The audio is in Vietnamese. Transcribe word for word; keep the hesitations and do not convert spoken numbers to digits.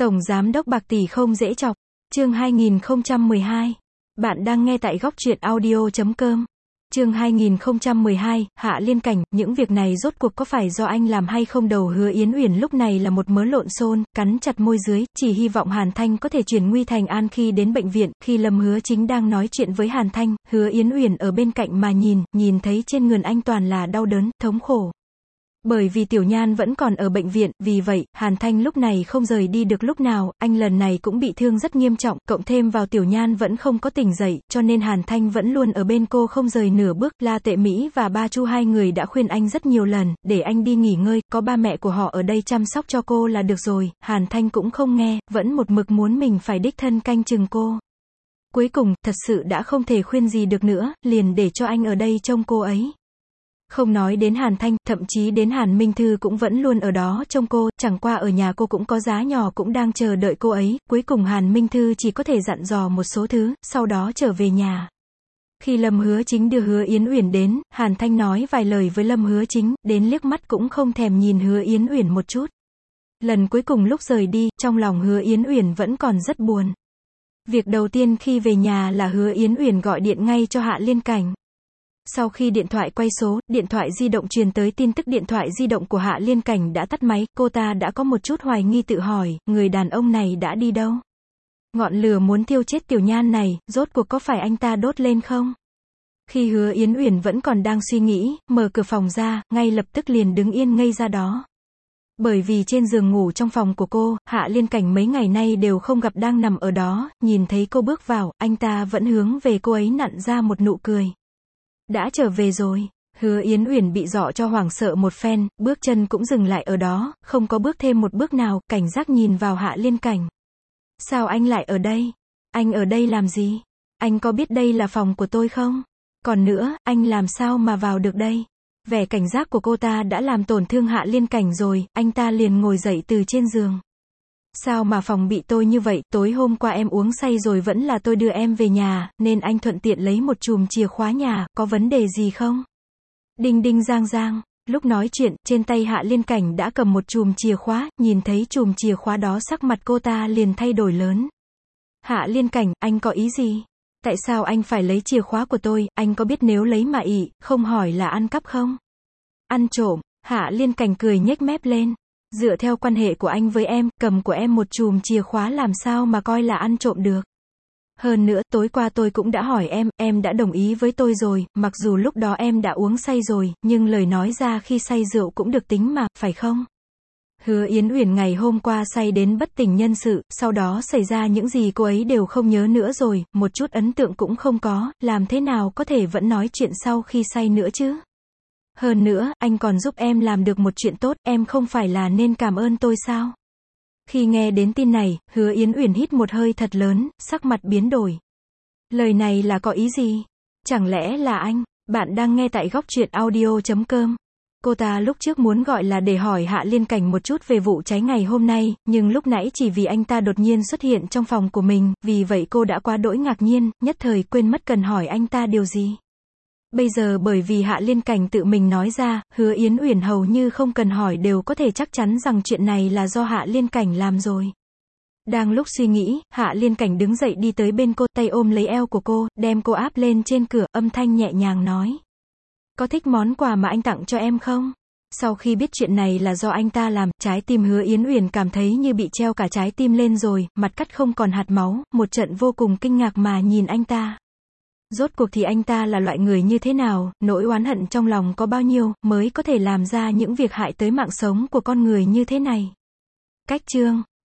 Tổng Giám đốc bạc tỷ không dễ chọc. Chương hai nghìn không trăm mười hai. Bạn đang nghe tại góc truyện audio chấm com. Chương hai nghìn không trăm mười hai, Hạ Liên Cảnh, những việc này rốt cuộc có phải do anh làm hay không? Đầu Hứa Yến Uyển lúc này là một mớ lộn xôn, cắn chặt môi dưới, chỉ hy vọng Hàn Thanh có thể chuyển nguy thành an. Khi đến bệnh viện, khi Lâm Hứa Chính đang nói chuyện với Hàn Thanh, Hứa Yến Uyển ở bên cạnh mà nhìn, nhìn thấy trên người anh toàn là đau đớn, thống khổ. Bởi vì Tiểu Nhan vẫn còn ở bệnh viện, vì vậy, Hàn Thanh lúc này không rời đi được lúc nào, anh lần này cũng bị thương rất nghiêm trọng, cộng thêm vào Tiểu Nhan vẫn không có tỉnh dậy, cho nên Hàn Thanh vẫn luôn ở bên cô không rời nửa bước. La Tệ Mỹ và Ba Chu hai người đã khuyên anh rất nhiều lần, để anh đi nghỉ ngơi, có ba mẹ của họ ở đây chăm sóc cho cô là được rồi, Hàn Thanh cũng không nghe, vẫn một mực muốn mình phải đích thân canh chừng cô. Cuối cùng, thật sự đã không thể khuyên gì được nữa, liền để cho anh ở đây trông cô ấy. Không nói đến Hàn Thanh, thậm chí đến Hàn Minh Thư cũng vẫn luôn ở đó trông cô, chẳng qua ở nhà cô cũng có giá nhỏ cũng đang chờ đợi cô ấy, cuối cùng Hàn Minh Thư chỉ có thể dặn dò một số thứ, sau đó trở về nhà. Khi Lâm Hứa Chính đưa Hứa Yến Uyển đến, Hàn Thanh nói vài lời với Lâm Hứa Chính, đến liếc mắt cũng không thèm nhìn Hứa Yến Uyển một chút. Lần cuối cùng lúc rời đi, trong lòng Hứa Yến Uyển vẫn còn rất buồn. Việc đầu tiên khi về nhà là Hứa Yến Uyển gọi điện ngay cho Hạ Liên Cảnh. Sau khi điện thoại quay số, điện thoại di động truyền tới tin tức điện thoại di động của Hạ Liên Cảnh đã tắt máy, cô ta đã có một chút hoài nghi tự hỏi, người đàn ông này đã đi đâu? Ngọn lửa muốn thiêu chết Tiểu Nhan này, rốt cuộc có phải anh ta đốt lên không? Khi Hứa Yến Uyển vẫn còn đang suy nghĩ, mở cửa phòng ra, ngay lập tức liền đứng yên ngây ra đó. Bởi vì trên giường ngủ trong phòng của cô, Hạ Liên Cảnh mấy ngày nay đều không gặp đang nằm ở đó, nhìn thấy cô bước vào, anh ta vẫn hướng về cô ấy nặn ra một nụ cười. Đã trở về rồi. Hứa Yến Uyển bị dọa cho hoảng sợ một phen, bước chân cũng dừng lại ở đó, không có bước thêm một bước nào, cảnh giác nhìn vào Hạ Liên Cảnh. Sao anh lại ở đây? Anh ở đây làm gì? Anh có biết đây là phòng của tôi không? Còn nữa, anh làm sao mà vào được đây? Vẻ cảnh giác của cô ta đã làm tổn thương Hạ Liên Cảnh rồi, anh ta liền ngồi dậy từ trên giường. Sao mà phòng bị tôi như vậy, tối hôm qua em uống say rồi vẫn là tôi đưa em về nhà, nên anh thuận tiện lấy một chùm chìa khóa nhà, có vấn đề gì không? Đinh đinh giang giang, lúc nói chuyện, trên tay Hạ Liên Cảnh đã cầm một chùm chìa khóa, nhìn thấy chùm chìa khóa đó sắc mặt cô ta liền thay đổi lớn. Hạ Liên Cảnh, anh có ý gì? Tại sao anh phải lấy chìa khóa của tôi, anh có biết nếu lấy mà ị, không hỏi là ăn cắp không? Ăn trộm, Hạ Liên Cảnh cười nhếch mép lên. Dựa theo quan hệ của anh với em, cầm của em một chùm chìa khóa làm sao mà coi là ăn trộm được. Hơn nữa, tối qua tôi cũng đã hỏi em, em đã đồng ý với tôi rồi, mặc dù lúc đó em đã uống say rồi, nhưng lời nói ra khi say rượu cũng được tính mà, phải không? Hứa Yến Uyển ngày hôm qua say đến bất tỉnh nhân sự, sau đó xảy ra những gì cô ấy đều không nhớ nữa rồi, một chút ấn tượng cũng không có, làm thế nào có thể vẫn nói chuyện sau khi say nữa chứ? Hơn nữa, anh còn giúp em làm được một chuyện tốt, em không phải là nên cảm ơn tôi sao? Khi nghe đến tin này, Hứa Yến Uyển hít một hơi thật lớn, sắc mặt biến đổi. Lời này là có ý gì? Chẳng lẽ là anh? Bạn đang nghe tại góc truyện audio chấm com. Cô ta lúc trước muốn gọi là để hỏi Hạ Liên Cảnh một chút về vụ cháy ngày hôm nay, nhưng lúc nãy chỉ vì anh ta đột nhiên xuất hiện trong phòng của mình, vì vậy cô đã quá đỗi ngạc nhiên, nhất thời quên mất cần hỏi anh ta điều gì. Bây giờ bởi vì Hạ Liên Cảnh tự mình nói ra, Hứa Yến Uyển hầu như không cần hỏi đều có thể chắc chắn rằng chuyện này là do Hạ Liên Cảnh làm rồi. Đang lúc suy nghĩ, Hạ Liên Cảnh đứng dậy đi tới bên cô, tay ôm lấy eo của cô, đem cô áp lên trên cửa, âm thanh nhẹ nhàng nói. Có thích món quà mà anh tặng cho em không? Sau khi biết chuyện này là do anh ta làm, trái tim Hứa Yến Uyển cảm thấy như bị treo cả trái tim lên rồi, mặt cắt không còn hạt máu, một trận vô cùng kinh ngạc mà nhìn anh ta. Rốt cuộc thì anh ta là loại người như thế nào, nỗi oán hận trong lòng có bao nhiêu, mới có thể làm ra những việc hại tới mạng sống của con người như thế này. Cách chương